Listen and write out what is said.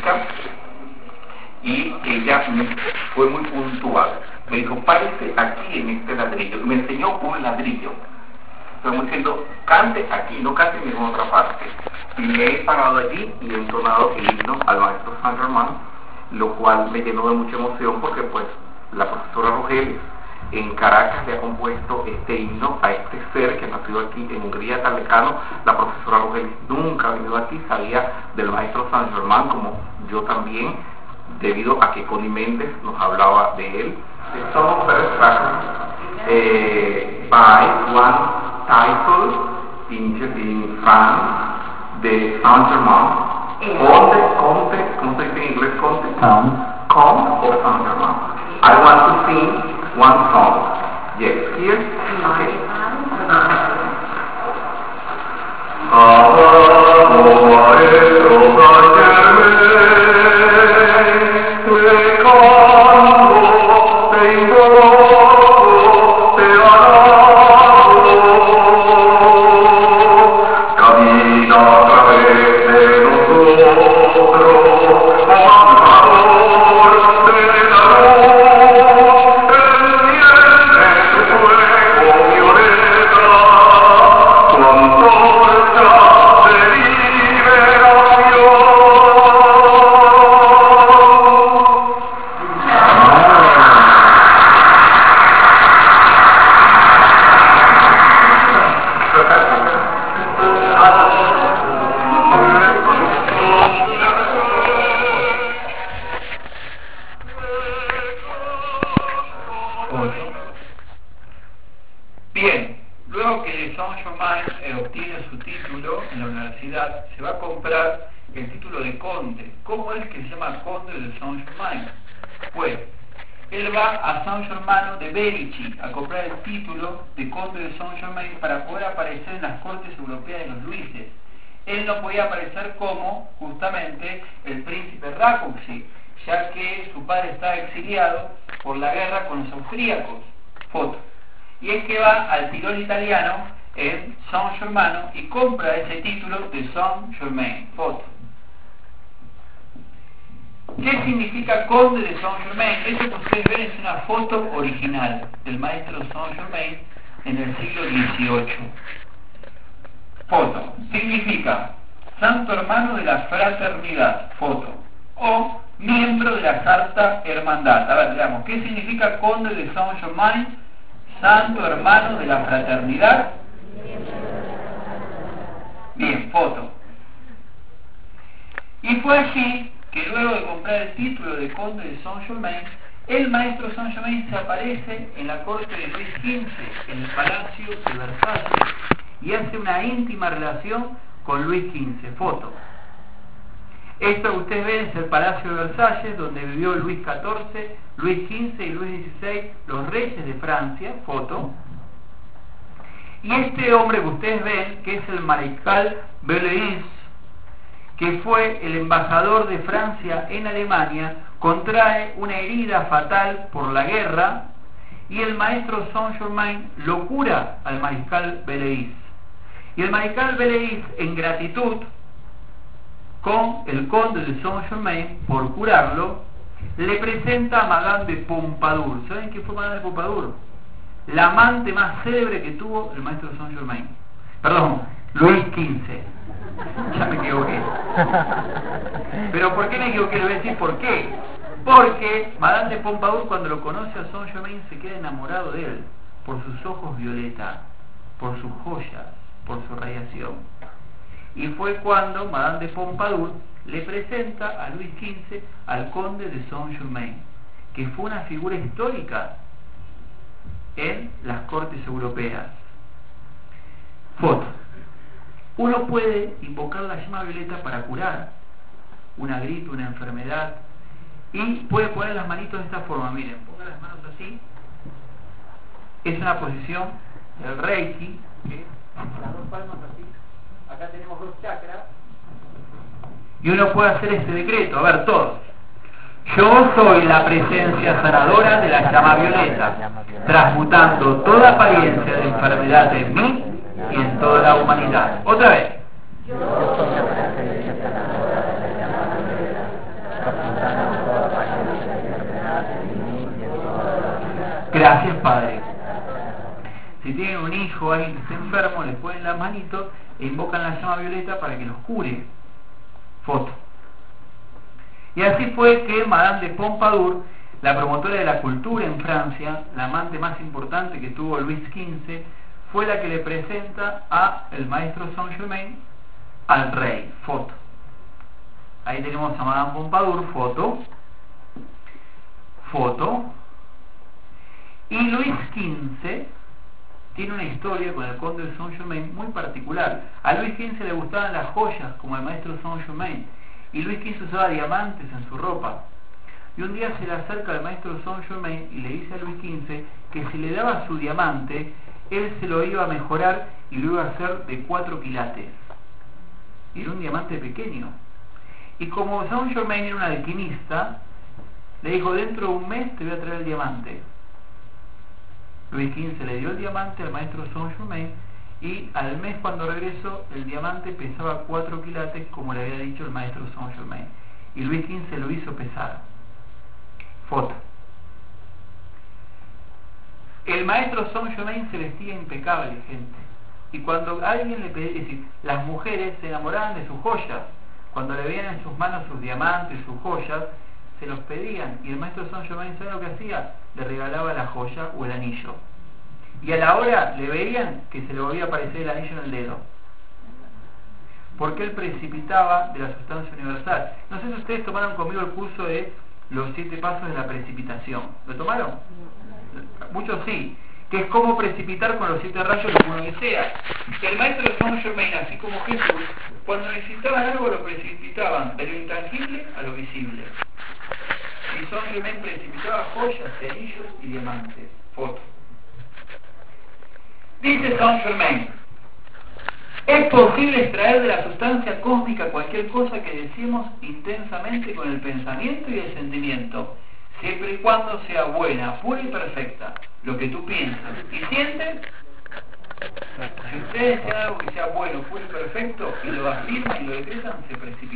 chica y ella fue muy puntual. Me dijo, párese aquí en este ladrillo. Y me enseñó un ladrillo. Estamos diciendo, cante aquí, no cante en ninguna otra parte. Y me he parado allí y he entonado el himno al maestro Saint Germain, lo cual me llenó de mucha emoción porque pues la profesora Rogeles en Caracas le ha compuesto este himno a este ser que nació aquí en Hungría tan lejano. La profesora Rogeles nunca ha venido aquí, sabía del maestro Saint Germain como yo también, debido a que Connie Méndez nos hablaba de él. Some of the tracks by one title in France, the Saint Germain. Conte, ¿cómo se dice en inglés? Conte. Conte of Saint Germain. I want to sing one song. Yes, here. Okay. Bien, luego que Saint Germain obtiene su título en la universidad, se va a comprar el título de conde. ¿Cómo es que se llama conde de Saint Germain? Pues, él va a San Germano de Berici a comprar el título de conde de Saint Germain para poder aparecer en las cortes europeas de los Luises. Él no podía aparecer como, justamente, el príncipe Rákóczi, ya que su padre estaba exiliado por la guerra con los austríacos. Foto. Y es que va al Tirol italiano en Saint Germano y compra ese título de Saint Germain. Foto. ¿Qué significa conde de Saint Germain? Eso que ustedes ven es una foto original del maestro Saint Germain en el siglo XVIII. Foto. Significa santo hermano de la fraternidad. Foto. O miembro de la Carta Hermandad. A ver, veamos. ¿Qué significa conde de Saint Germain? Santo hermano de la fraternidad. Bien, foto. Y fue allí que luego de comprar el título de conde de Saint Germain, el maestro Saint Germain se aparece en la corte de Luis XV, en el Palacio de Versalles, y hace una íntima relación con Luis XV. Foto. Esto que ustedes ven es el Palacio de Versalles, donde vivió Luis XIV, Luis XV y Luis XVI, los reyes de Francia. Foto. Y este hombre que ustedes ven, que es el mariscal Beleis, que fue el embajador de Francia en Alemania, contrae una herida fatal por la guerra, y el maestro Saint Germain lo cura al mariscal Beleis. Y el mariscal Beleis, en gratitud con el conde de Saint Germain por curarlo, le presenta a Madame de Pompadour. ¿Saben qué fue Madame de Pompadour? La amante más célebre que tuvo el maestro Saint Germain. Perdón, Luis XV. Ya me equivoqué. ¿Pero por qué me equivoqué? Le voy a decir por qué. Porque Madame de Pompadour, cuando lo conoce a Saint Germain, se queda enamorado de él por sus ojos violeta, por sus joyas, por su radiación. Y fue cuando Madame de Pompadour le presenta a Luis XV al conde de Saint Germain, que fue una figura histórica en las cortes europeas. Foto. Uno puede invocar la llama violeta para curar una gripe, una enfermedad, y puede poner las manitos de esta forma. Miren, pongan las manos así. Es una posición del Reiki, que las dos palmas así. Acá tenemos dos chakras. Y uno puede hacer este decreto. A ver, todos. Yo soy la presencia sanadora de la llama violeta, transmutando toda apariencia de enfermedad en mí y en toda la humanidad. Otra vez. Yo soy la presencia sanadora de la llama violeta, Gracias, Padre. Si tienen un hijo, alguien que esté enfermo, les ponen las manitos e invocan la llama violeta para que los cure. Foto. Y así fue que Madame de Pompadour, la promotora de la cultura en Francia, la amante más importante que tuvo Luis XV, fue la que le presenta a el maestro Saint-Germain al rey. Foto. Ahí tenemos a Madame Pompadour, foto. Foto. Y Luis XV tiene una historia con el conde de Saint-Germain muy particular. A Luis XV le gustaban las joyas como el maestro Saint-Germain, y Luis XV usaba diamantes en su ropa. Y un día se le acerca al maestro Saint-Germain y le dice a Luis XV que si le daba su diamante, él se lo iba a mejorar y lo iba a hacer de 4 quilates. Y era un diamante pequeño. Y como Saint-Germain era un alquimista, le dijo: dentro de un mes te voy a traer el diamante. Luis XV le dio el diamante al maestro Saint-Germain, y al mes, cuando regresó, el diamante pesaba 4 quilates, como le había dicho el maestro Saint-Germain. Y Luis XV lo hizo pesar. Foto. El maestro Saint-Germain se vestía impecable, gente. Y cuando alguien le pedía, es decir, las mujeres se enamoraban de sus joyas. Cuando le veían en sus manos sus diamantes, sus joyas, se los pedían. Y el maestro Saint-Germain, ¿sabe lo que hacía? Le regalaba la joya o el anillo. Y a la hora le veían que se le volvía a aparecer el anillo en el dedo. Porque él precipitaba de la sustancia universal. No sé si ustedes tomaron conmigo el curso de los 7 pasos de la precipitación. ¿Lo tomaron? Muchos sí. Que es como precipitar con los 7 rayos lo que uno desea. El maestro Saint-Germain, así como Jesús, cuando necesitaban algo lo precipitaban de lo intangible a lo visible. Y Saint-Germain precipitaba joyas, anillos y diamantes. Foto. Dice Saint-Germain: es posible extraer de la sustancia cósmica cualquier cosa que deseemos intensamente con el pensamiento y el sentimiento, siempre y cuando sea buena, pura y perfecta. Lo que tú piensas y sientes, si ustedes desean algo que sea bueno, puro y perfecto, y lo afirman y lo decretan, se precipita.